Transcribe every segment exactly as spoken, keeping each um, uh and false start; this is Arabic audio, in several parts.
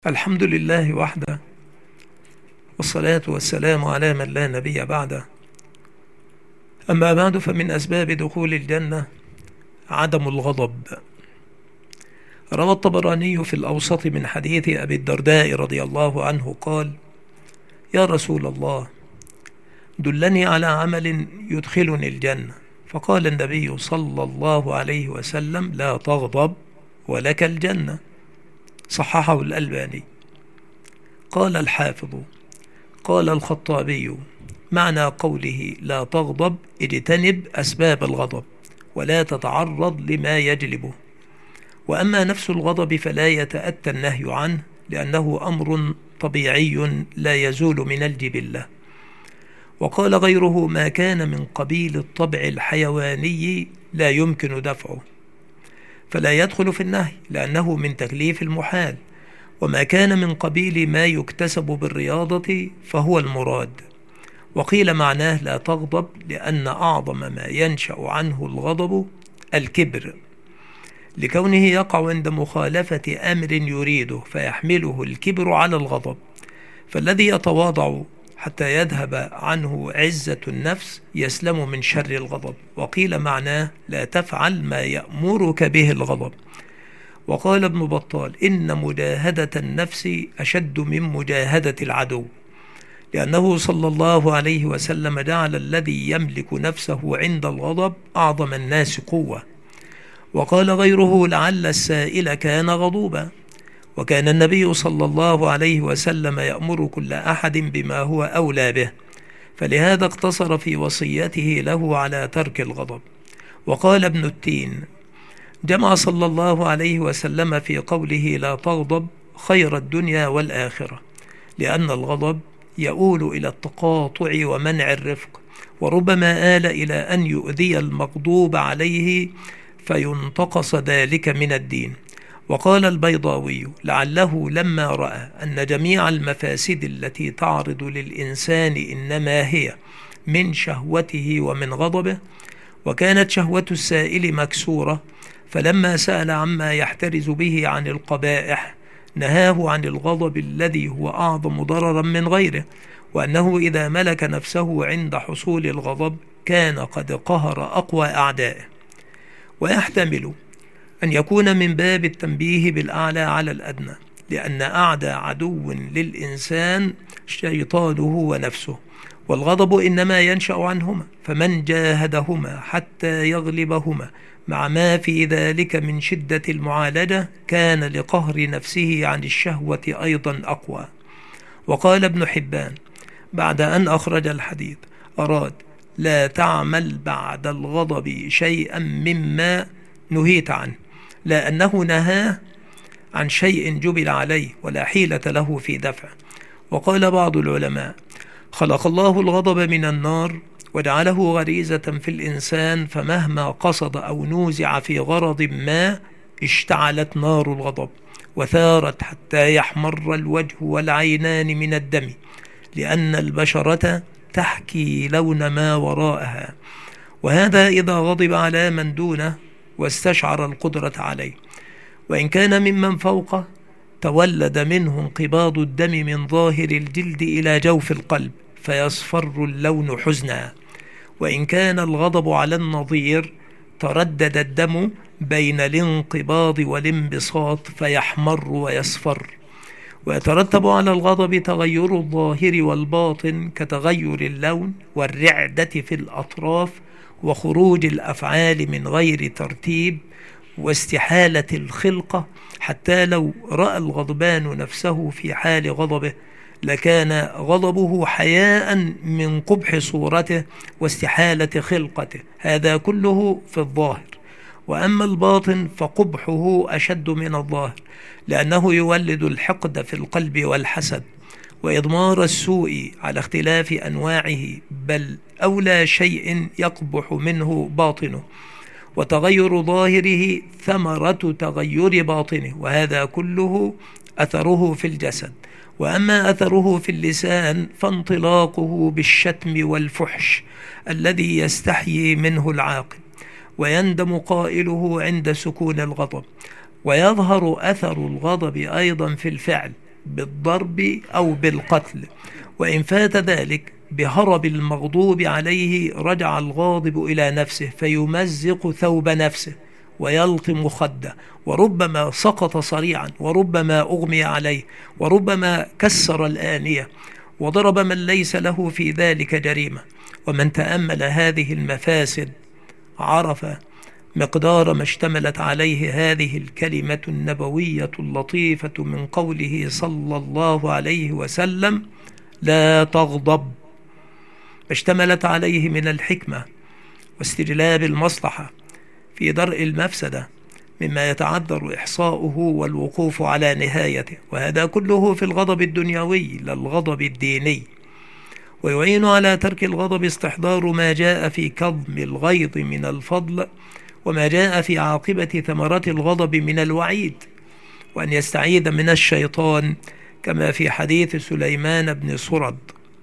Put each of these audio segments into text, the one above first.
الحمد لله وحده، والصلاة والسلام على من لا نبي بعده. أما بعد، فمن أسباب دخول الجنة عدم الغضب. روى الطبراني في الأوسط من حديث أبي الدرداء رضي الله عنه قال: يا رسول الله، دلني على عمل يدخلني الجنة. فقال النبي صلى الله عليه وسلم: لا تغضب ولك الجنة. صححه الألباني. قال الحافظ: قال الخطابي: معنى قوله لا تغضب اجتنب أسباب الغضب ولا تتعرض لما يجلبه. وأما نفس الغضب فلا يتأتى النهي عنه، لأنه أمر طبيعي لا يزول من الجبلة. وقال غيره: ما كان من قبيل الطبع الحيواني لا يمكن دفعه، فلا يدخل في النهي لأنه من تكليف المحال. وما كان من قبيل ما يكتسب بالرياضة فهو المراد. وقيل معناه لا تغضب لأن أعظم ما ينشأ عنه الغضب الكبر، لكونه يقع عند مخالفة أمر يريده فيحمله الكبر على الغضب. فالذي يتواضع حتى يذهب عنه عزة النفس يسلم من شر الغضب. وقيل معناه لا تفعل ما يأمرك به الغضب. وقال ابن بطال: إن مجاهدة النفس أشد من مجاهدة العدو، لأنه صلى الله عليه وسلم جعل الذي يملك نفسه عند الغضب أعظم الناس قوة. وقال غيره: لعل السائل كان غضوبا. وكان النبي صلى الله عليه وسلم يأمر كل أحد بما هو أولى به، فلهذا اقتصر في وصيته له على ترك الغضب. وقال ابن التين: جمع صلى الله عليه وسلم في قوله لا تغضب خير الدنيا والآخرة، لأن الغضب يؤول إلى التقاطع ومنع الرفق، وربما آل إلى أن يؤذي المغضوب عليه فينتقص ذلك من الدين. وقال البيضاوي: لعله لما رأى أن جميع المفاسد التي تعرض للإنسان إنما هي من شهوته ومن غضبه، وكانت شهوة السائل مكسورة، فلما سأل عما يحترز به عن القبائح نهاه عن الغضب الذي هو أعظم ضررا من غيره، وأنه إذا ملك نفسه عند حصول الغضب كان قد قهر أقوى أعدائه. ويحتمل أن يكون من باب التنبيه بالأعلى على الأدنى، لأن أعدى عدو للإنسان شيطانه ونفسه، والغضب إنما ينشأ عنهما، فمن جاهدهما حتى يغلبهما مع ما في ذلك من شدة المعالجة كان لقهر نفسه عن الشهوة أيضا أقوى. وقال ابن حبان بعد أن أخرج الحديث: أراد لا تعمل بعد الغضب شيئا مما نهيت عنه، لا أنه نهاه عن شيء جبل عليه ولا حيلة له في دفعه. وقال بعض العلماء: خلق الله الغضب من النار وجعله غريزة في الإنسان، فمهما قصد أو نوزع في غرض ما اشتعلت نار الغضب وثارت حتى يحمر الوجه والعينان من الدم، لأن البشرة تحكي لون ما وراءها. وهذا إذا غضب على من دونه واستشعر القدرة عليه. وإن كان ممن فوقه تولد منه انقباض الدم من ظاهر الجلد إلى جوف القلب فيصفر اللون حزنا. وإن كان الغضب على النظير تردد الدم بين الانقباض والانبساط فيحمر ويصفر. ويترتب على الغضب تغير الظاهر والباطن كتغير اللون والرعدة في الأطراف وخروج الأفعال من غير ترتيب واستحالة الخلقة، حتى لو رأى الغضبان نفسه في حال غضبه لكان غضبه حياء من قبح صورته واستحالة خلقته. هذا كله في الظاهر. وأما الباطن فقبحه أشد من الظاهر، لأنه يولد الحقد في القلب والحسد وإضمار السوء على اختلاف أنواعه، بل أولى شيء يقبح منه باطنه. وتغير ظاهره ثمرة تغير باطنه، وهذا كله أثره في الجسد. وأما أثره في اللسان فانطلاقه بالشتم والفحش الذي يستحيي منه العاقل، ويندم قائله عند سكون الغضب. ويظهر أثر الغضب أيضا في الفعل، بالضرب أو بالقتل، وإن فات ذلك بهرب المغضوب عليه رجع الغاضب إلى نفسه فيمزق ثوب نفسه ويلطم خده، وربما سقط صريعا، وربما أغمي عليه، وربما كسر الآنية وضرب من ليس له في ذلك جريمة. ومن تأمل هذه المفاسد عرف مقدار ما اشتملت عليه هذه الكلمة النبوية اللطيفة من قوله صلى الله عليه وسلم: لا تغضب، ما اشتملت عليه من الحكمة واستجلاب المصلحة في درء المفسدة مما يتعذر إحصاؤه والوقوف على نهايته، وهذا كله في الغضب الدنيوي لا الغضب الديني. ويعين على ترك الغضب استحضار ما جاء في كظم الغيظ من الفضل، وما جاء في عاقبة ثمرات الغضب من الوعيد، وأن يستعيذ من الشيطان كما في حديث سليمان بن سرد.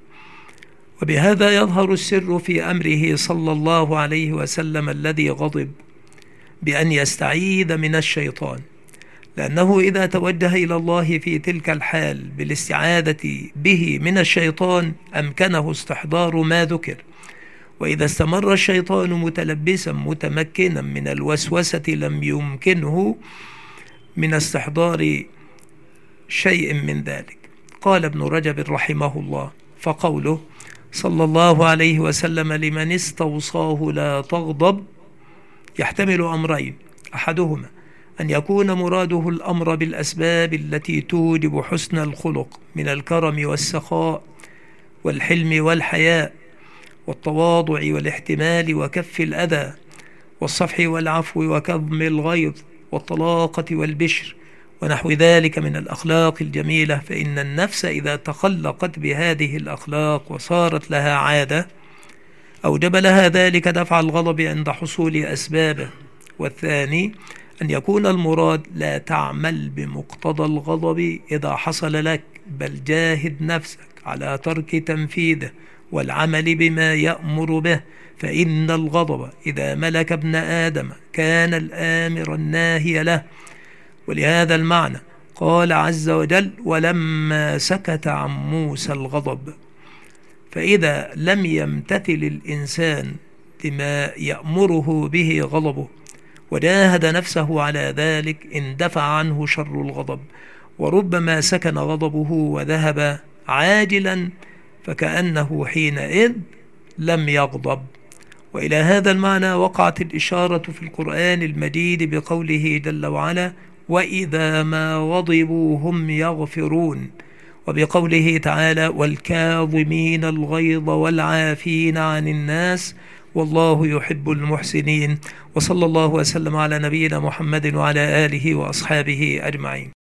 وبهذا يظهر السر في أمره صلى الله عليه وسلم الذي غضب بأن يستعيذ من الشيطان، لأنه إذا توجه إلى الله في تلك الحال بالاستعاذة به من الشيطان أمكنه استحضار ما ذكر، وإذا استمر الشيطان متلبسا متمكنا من الوسوسة لم يمكنه من استحضار شيء من ذلك. قال ابن رجب رحمه الله: فقوله صلى الله عليه وسلم لمن استوصاه لا تغضب يحتمل أمرين: أحدهما أن يكون مراده الأمر بالأسباب التي توجب حسن الخلق من الكرم والسخاء والحلم والحياء والتواضع والاحتمال وكف الأذى والصفح والعفو وكظم الغيظ والطلاقة والبشر ونحو ذلك من الأخلاق الجميلة، فإن النفس إذا تخلقت بهذه الأخلاق وصارت لها عادة أوجب لها ذلك دفع الغضب عند حصول أسبابه. والثاني أن يكون المراد لا تعمل بمقتضى الغضب إذا حصل لك، بل جاهد نفسك على ترك تنفيذه والعمل بما يأمر به، فإن الغضب إذا ملك ابن آدم كان الآمر الناهي له. ولهذا المعنى قال عز وجل: ولما سكت عن موسى الغضب. فإذا لم يمتثل الإنسان لما يأمره به غضبه وجاهد نفسه على ذلك اندفع عنه شر الغضب، وربما سكن غضبه وذهب عاجلا فكأنه حينئذ لم يغضب. وإلى هذا المعنى وقعت الإشارة في القرآن المجيد بقوله جل وعلا: وإذا ما غضبوا هم يغفرون، وبقوله تعالى: والكاظمين الغيظ والعافين عن الناس والله يحب المحسنين. وصلى الله وسلم على نبينا محمد وعلى آله وأصحابه أجمعين.